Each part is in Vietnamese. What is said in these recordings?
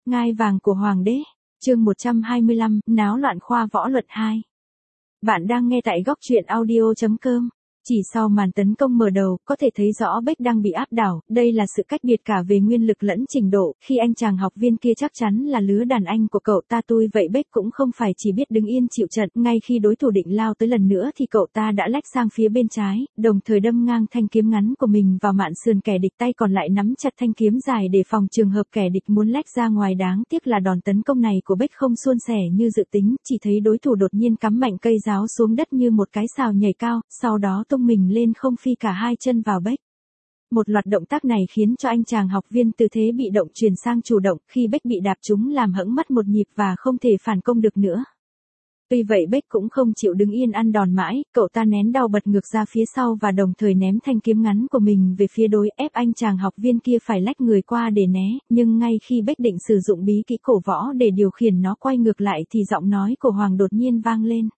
Ngai vàng của Hoàng đế. Chương 125, náo loạn khoa võ luật 2. Bạn đang nghe tại góc truyện audio.com. Chỉ sau màn tấn công mở đầu, có thể thấy rõ Bách đang bị áp đảo, đây là sự cách biệt cả về nguyên lực lẫn trình độ, khi anh chàng học viên kia chắc chắn là lứa đàn anh của cậu ta tui vậy Bách cũng không phải chỉ biết đứng yên chịu trận, ngay khi đối thủ định lao tới lần nữa thì cậu ta đã lách sang phía bên trái, đồng thời đâm ngang thanh kiếm ngắn của mình vào mạn sườn kẻ địch, tay còn lại nắm chặt thanh kiếm dài để phòng trường hợp kẻ địch muốn lách ra ngoài. Đáng tiếc là đòn tấn công này của Bách không suôn sẻ như dự tính, chỉ thấy đối thủ đột nhiên cắm mạnh cây giáo xuống đất như một cái sào nhảy cao, sau đó tung mình lên không phi cả hai chân vào Bách. Một loạt động tác này khiến cho anh chàng học viên từ thế bị động chuyển sang chủ động, khi Bách bị đạp trúng làm hẫng mất một nhịp và không thể phản công được nữa. Tuy vậy Bách cũng không chịu đứng yên ăn đòn mãi, cậu ta nén đau bật ngược ra phía sau và đồng thời ném thanh kiếm ngắn của mình về phía đối ép anh chàng học viên kia phải lách người qua để né, nhưng ngay khi Bách định sử dụng bí kỹ cổ võ để điều khiển nó quay ngược lại thì giọng nói của Hoàng đột nhiên vang lên.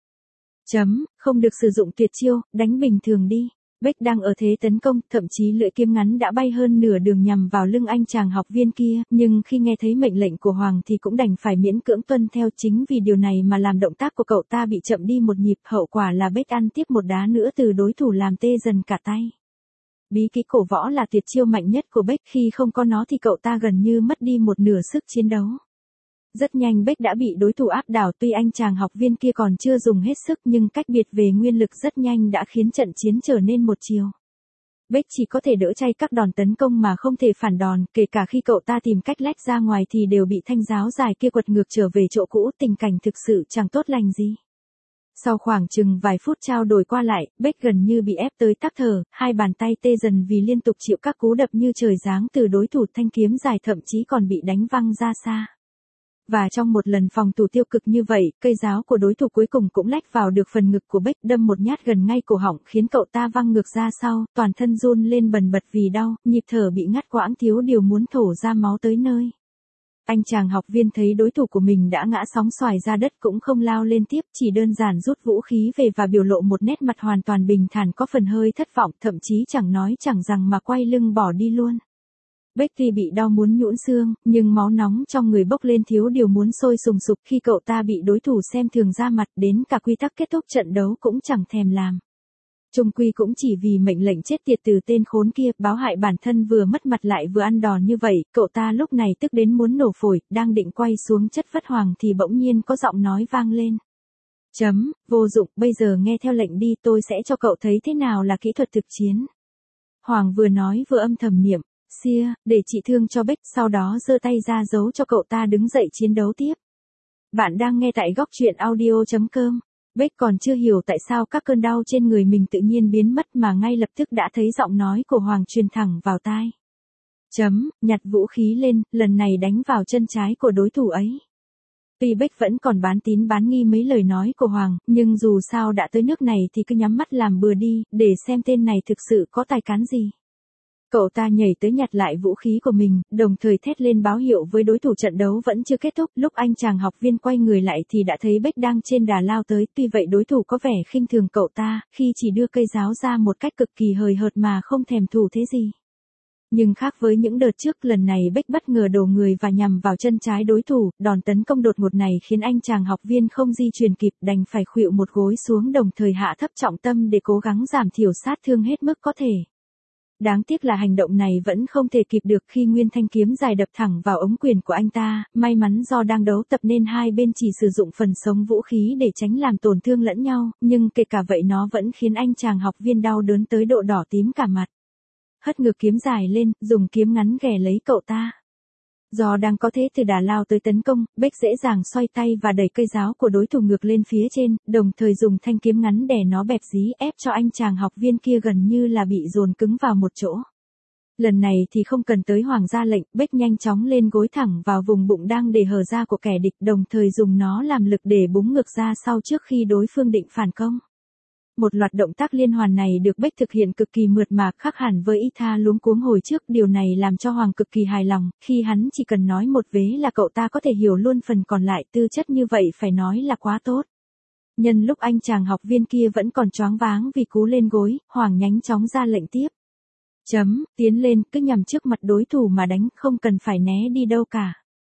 Không được sử dụng tuyệt chiêu, đánh bình thường đi. Bách đang ở thế tấn công, thậm chí lưỡi kiếm ngắn đã bay hơn nửa đường nhằm vào lưng anh chàng học viên kia, nhưng khi nghe thấy mệnh lệnh của Hoàng thì cũng đành phải miễn cưỡng tuân theo, chính vì điều này mà làm động tác của cậu ta bị chậm đi một nhịp, hậu quả là Bách ăn tiếp một đá nữa từ đối thủ làm tê dần cả tay. Bí kỹ cổ võ là tuyệt chiêu mạnh nhất của Bách, khi không có nó thì cậu ta gần như mất đi một nửa sức chiến đấu. Rất nhanh Bách đã bị đối thủ áp đảo, tuy anh chàng học viên kia còn chưa dùng hết sức nhưng cách biệt về nguyên lực rất nhanh đã khiến trận chiến trở nên một chiều. Bách chỉ có thể đỡ chay các đòn tấn công mà không thể phản đòn, kể cả khi cậu ta tìm cách lách ra ngoài thì đều bị thanh giáo dài kia quật ngược trở về chỗ cũ, tình cảnh thực sự chẳng tốt lành gì. Sau khoảng chừng vài phút trao đổi qua lại, Bách gần như bị ép tới tắc thở, hai bàn tay tê dần vì liên tục chịu các cú đập như trời giáng từ đối thủ, thanh kiếm dài thậm chí còn bị đánh văng ra xa. Và trong một lần phòng thủ tiêu cực như vậy, cây giáo của đối thủ cuối cùng cũng lách vào được phần ngực của Bách, đâm một nhát gần ngay cổ họng, khiến cậu ta văng ngược ra sau, toàn thân run lên bần bật vì đau, nhịp thở bị ngắt quãng, thiếu điều muốn thổ ra máu tới nơi. Anh chàng học viên thấy đối thủ của mình đã ngã sóng xoài ra đất cũng không lao lên tiếp, chỉ đơn giản rút vũ khí về và biểu lộ một nét mặt hoàn toàn bình thản, có phần hơi thất vọng, thậm chí chẳng nói chẳng rằng mà quay lưng bỏ đi luôn. Bách tuy bị đau muốn nhũn xương, nhưng máu nóng trong người bốc lên, thiếu điều muốn sôi sùng sục khi cậu ta bị đối thủ xem thường ra mặt, đến cả quy tắc kết thúc trận đấu cũng chẳng thèm làm. Chung quy cũng chỉ vì mệnh lệnh chết tiệt từ tên khốn kia, báo hại bản thân vừa mất mặt lại vừa ăn đòn như vậy, cậu ta lúc này tức đến muốn nổ phổi, đang định quay xuống chất vấn Hoàng thì bỗng nhiên có giọng nói vang lên. Vô dụng, bây giờ nghe theo lệnh đi, tôi sẽ cho cậu thấy thế nào là kỹ thuật thực chiến. Hoàng vừa nói vừa âm thầm niệm. Để trị thương cho Bách, sau đó giơ tay ra dấu cho cậu ta đứng dậy chiến đấu tiếp. Bạn đang nghe tại góc truyện audio.com. Bách còn chưa hiểu tại sao các cơn đau trên người mình tự nhiên biến mất mà ngay lập tức đã thấy giọng nói của Hoàng truyền thẳng vào tai. Nhặt vũ khí lên, lần này đánh vào chân trái của đối thủ ấy. Tuy Bách vẫn còn bán tín bán nghi mấy lời nói của Hoàng, nhưng dù sao đã tới nước này thì cứ nhắm mắt làm bừa đi, để xem tên này thực sự có tài cán gì. Cậu ta nhảy tới nhặt lại vũ khí của mình, đồng thời thét lên báo hiệu với đối thủ trận đấu vẫn chưa kết thúc. Lúc anh chàng học viên quay người lại thì đã thấy Bách đang trên đà lao tới, tuy vậy đối thủ có vẻ khinh thường cậu ta, khi chỉ đưa cây giáo ra một cách cực kỳ hời hợt mà không thèm thủ thế gì. Nhưng khác với những đợt trước, lần này Bách bất ngờ đổ người và nhằm vào chân trái đối thủ, đòn tấn công đột ngột này khiến anh chàng học viên không di chuyển kịp, đành phải khuỵu một gối xuống, đồng thời hạ thấp trọng tâm để cố gắng giảm thiểu sát thương hết mức có thể. Đáng tiếc là hành động này vẫn không thể kịp được khi nguyên thanh kiếm dài đập thẳng vào ống quyền của anh ta, may mắn do đang đấu tập nên hai bên chỉ sử dụng phần sống vũ khí để tránh làm tổn thương lẫn nhau, nhưng kể cả vậy nó vẫn khiến anh chàng học viên đau đớn tới độ đỏ tím cả mặt. Hất ngược kiếm dài lên, dùng kiếm ngắn ghè lấy cậu ta. Do đang có thế từ đà lao tới tấn công, Bách dễ dàng xoay tay và đẩy cây giáo của đối thủ ngược lên phía trên, đồng thời dùng thanh kiếm ngắn đè nó bẹp dí, ép cho anh chàng học viên kia gần như là bị dồn cứng vào một chỗ. Lần này thì không cần tới Hoàng ra lệnh, Bách nhanh chóng lên gối thẳng vào vùng bụng đang để hở ra của kẻ địch, đồng thời dùng nó làm lực để búng ngược ra sau trước khi đối phương định phản công. Một loạt động tác liên hoàn này được Bách thực hiện cực kỳ mượt mà, khác hẳn với y tha luống cuống hồi trước, điều này làm cho Hoàng cực kỳ hài lòng, khi hắn chỉ cần nói một vế là cậu ta có thể hiểu luôn phần còn lại, tư chất như vậy phải nói là quá tốt. Nhân lúc anh chàng học viên kia vẫn còn choáng váng vì cú lên gối, Hoàng nhanh chóng ra lệnh tiếp. Tiến lên, cứ nhằm trước mặt đối thủ mà đánh, không cần phải né đi đâu cả.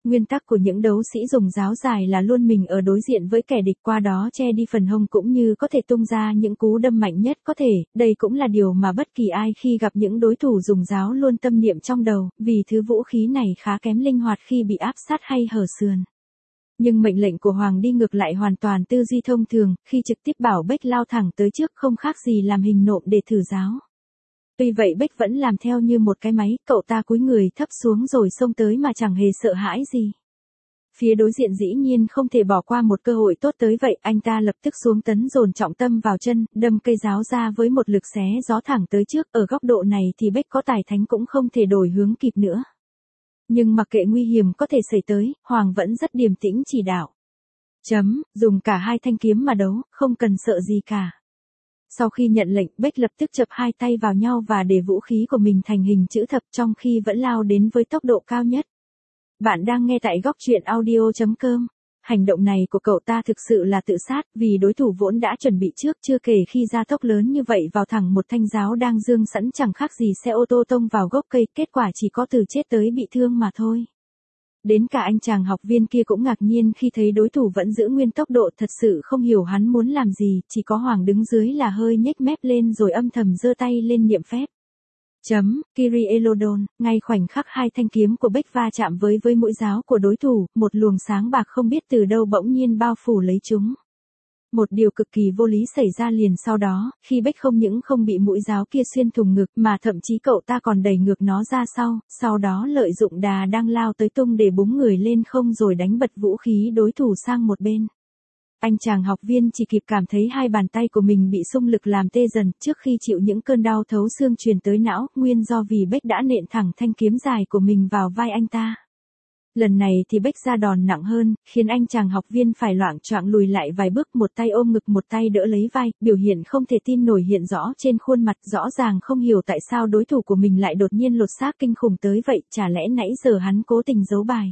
Nguyên tắc của những đấu sĩ dùng giáo dài là luôn mình ở đối diện với kẻ địch, qua đó che đi phần hông cũng như có thể tung ra những cú đâm mạnh nhất có thể, đây cũng là điều mà bất kỳ ai khi gặp những đối thủ dùng giáo luôn tâm niệm trong đầu, vì thứ vũ khí này khá kém linh hoạt khi bị áp sát hay hở sườn. Nhưng mệnh lệnh của Hoàng đi ngược lại hoàn toàn tư duy thông thường, khi trực tiếp bảo Bách lao thẳng tới trước không khác gì làm hình nộm để thử giáo. Tuy vậy Bách vẫn làm theo như một cái máy, cậu ta cúi người thấp xuống rồi xông tới mà chẳng hề sợ hãi gì. Phía đối diện dĩ nhiên không thể bỏ qua một cơ hội tốt tới vậy, anh ta lập tức xuống tấn dồn trọng tâm vào chân, đâm cây giáo ra với một lực xé gió thẳng tới trước, ở góc độ này thì Bách có tài thánh cũng không thể đổi hướng kịp nữa. Nhưng mặc kệ nguy hiểm có thể xảy tới, Hoàng vẫn rất điềm tĩnh chỉ đạo. Dùng cả hai thanh kiếm mà đấu, không cần sợ gì cả. Sau khi nhận lệnh, Bách lập tức chập hai tay vào nhau và để vũ khí của mình thành hình chữ thập trong khi vẫn lao đến với tốc độ cao nhất. Bạn đang nghe tại góc truyện audio.com. Hành động này của cậu ta thực sự là tự sát, vì đối thủ vốn đã chuẩn bị trước, chưa kể khi ra tốc lớn như vậy vào thẳng một thanh giáo đang dương sẵn chẳng khác gì xe ô tô tông vào gốc cây, kết quả chỉ có từ chết tới bị thương mà thôi. Đến cả anh chàng học viên kia cũng ngạc nhiên khi thấy đối thủ vẫn giữ nguyên tốc độ, thật sự không hiểu hắn muốn làm gì, chỉ có Hoàng đứng dưới là hơi nhếch mép lên rồi âm thầm giơ tay lên niệm phép. Kirielodon, ngay khoảnh khắc hai thanh kiếm của Bách va chạm với mũi giáo của đối thủ, một luồng sáng bạc không biết từ đâu bỗng nhiên bao phủ lấy chúng. Một điều cực kỳ vô lý xảy ra liền sau đó, khi Bách không những không bị mũi giáo kia xuyên thủng ngực mà thậm chí cậu ta còn đẩy ngược nó ra sau đó lợi dụng đà đang lao tới tung để búng người lên không rồi đánh bật vũ khí đối thủ sang một bên. Anh chàng học viên chỉ kịp cảm thấy hai bàn tay của mình bị xung lực làm tê dần trước khi chịu những cơn đau thấu xương truyền tới não, nguyên do vì Bách đã nện thẳng thanh kiếm dài của mình vào vai anh ta. Lần này thì Bách ra đòn nặng hơn, khiến anh chàng học viên phải loạng choạng lùi lại vài bước, một tay ôm ngực một tay đỡ lấy vai, biểu hiện không thể tin nổi hiện rõ trên khuôn mặt, rõ ràng không hiểu tại sao đối thủ của mình lại đột nhiên lột xác kinh khủng tới vậy, chả lẽ nãy giờ hắn cố tình giấu bài.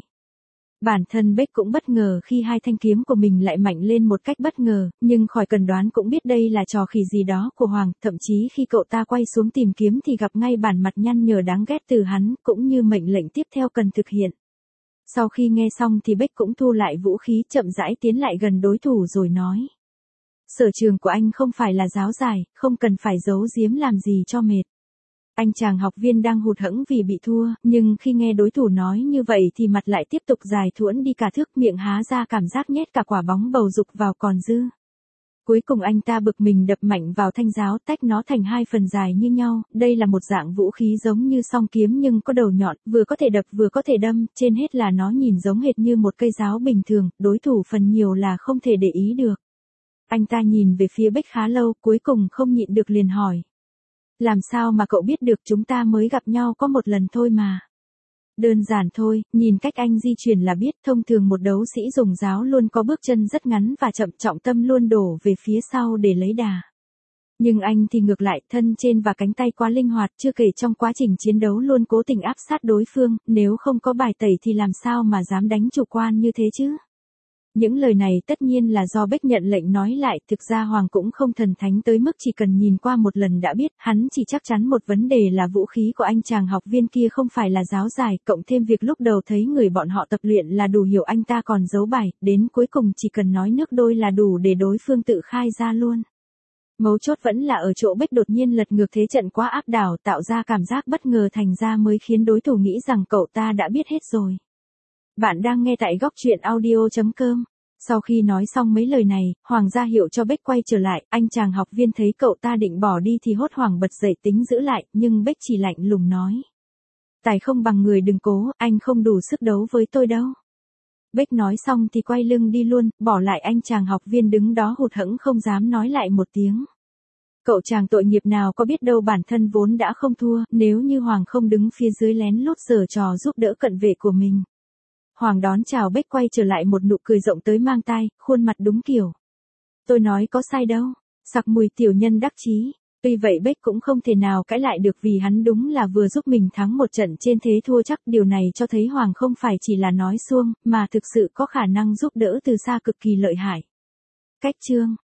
Bản thân Bách cũng bất ngờ khi hai thanh kiếm của mình lại mạnh lên một cách bất ngờ, nhưng khỏi cần đoán cũng biết đây là trò khỉ gì đó của Hoàng, thậm chí khi cậu ta quay xuống tìm kiếm thì gặp ngay bản mặt nhăn nhở đáng ghét từ hắn, cũng như mệnh lệnh tiếp theo cần thực hiện. Sau khi nghe xong thì Bách cũng thu lại vũ khí, chậm rãi tiến lại gần đối thủ rồi nói. Sở trường của anh không phải là giáo dài, không cần phải giấu giếm làm gì cho mệt. Anh chàng học viên đang hụt hẫng vì bị thua, nhưng khi nghe đối thủ nói như vậy thì mặt lại tiếp tục dài thuẫn đi cả thước, miệng há ra cảm giác nhét cả quả bóng bầu dục vào còn dư. Cuối cùng anh ta bực mình đập mạnh vào thanh giáo, tách nó thành hai phần dài như nhau, đây là một dạng vũ khí giống như song kiếm nhưng có đầu nhọn, vừa có thể đập vừa có thể đâm, trên hết là nó nhìn giống hệt như một cây giáo bình thường, đối thủ phần nhiều là không thể để ý được. Anh ta nhìn về phía Bách khá lâu, cuối cùng không nhịn được liền hỏi. Làm sao mà cậu biết được, chúng ta mới gặp nhau có một lần thôi mà. Đơn giản thôi, nhìn cách anh di chuyển là biết, thông thường một đấu sĩ dùng giáo luôn có bước chân rất ngắn và chậm, trọng tâm luôn đổ về phía sau để lấy đà. Nhưng anh thì ngược lại, thân trên và cánh tay quá linh hoạt, chưa kể trong quá trình chiến đấu luôn cố tình áp sát đối phương, nếu không có bài tẩy thì làm sao mà dám đánh chủ quan như thế chứ. Những lời này tất nhiên là do Bách nhận lệnh nói lại, thực ra Hoàng cũng không thần thánh tới mức chỉ cần nhìn qua một lần đã biết, hắn chỉ chắc chắn một vấn đề là vũ khí của anh chàng học viên kia không phải là giáo dài, cộng thêm việc lúc đầu thấy người bọn họ tập luyện là đủ hiểu anh ta còn giấu bài, đến cuối cùng chỉ cần nói nước đôi là đủ để đối phương tự khai ra luôn. Mấu chốt vẫn là ở chỗ Bách đột nhiên lật ngược thế trận quá áp đảo, tạo ra cảm giác bất ngờ thành ra mới khiến đối thủ nghĩ rằng cậu ta đã biết hết rồi. Bạn đang nghe tại góc truyện audio.com. Sau khi nói xong mấy lời này, Hoàng ra hiệu cho Bách quay trở lại, anh chàng học viên thấy cậu ta định bỏ đi thì hốt hoảng bật dậy tính giữ lại, nhưng Bách chỉ lạnh lùng nói. Tài không bằng người đừng cố, anh không đủ sức đấu với tôi đâu. Bách nói xong thì quay lưng đi luôn, bỏ lại anh chàng học viên đứng đó hụt hẫng không dám nói lại một tiếng. Cậu chàng tội nghiệp nào có biết đâu bản thân vốn đã không thua, nếu như Hoàng không đứng phía dưới lén lút giở trò giúp đỡ cận vệ của mình. Hoàng đón chào Bách quay trở lại một nụ cười rộng tới mang tai, khuôn mặt đúng kiểu. Tôi nói có sai đâu, sặc mùi tiểu nhân đắc chí. Tuy vậy Bách cũng không thể nào cãi lại được vì hắn đúng là vừa giúp mình thắng một trận trên thế thua chắc, điều này cho thấy Hoàng không phải chỉ là nói suông, mà thực sự có khả năng giúp đỡ từ xa cực kỳ lợi hại. Cách chương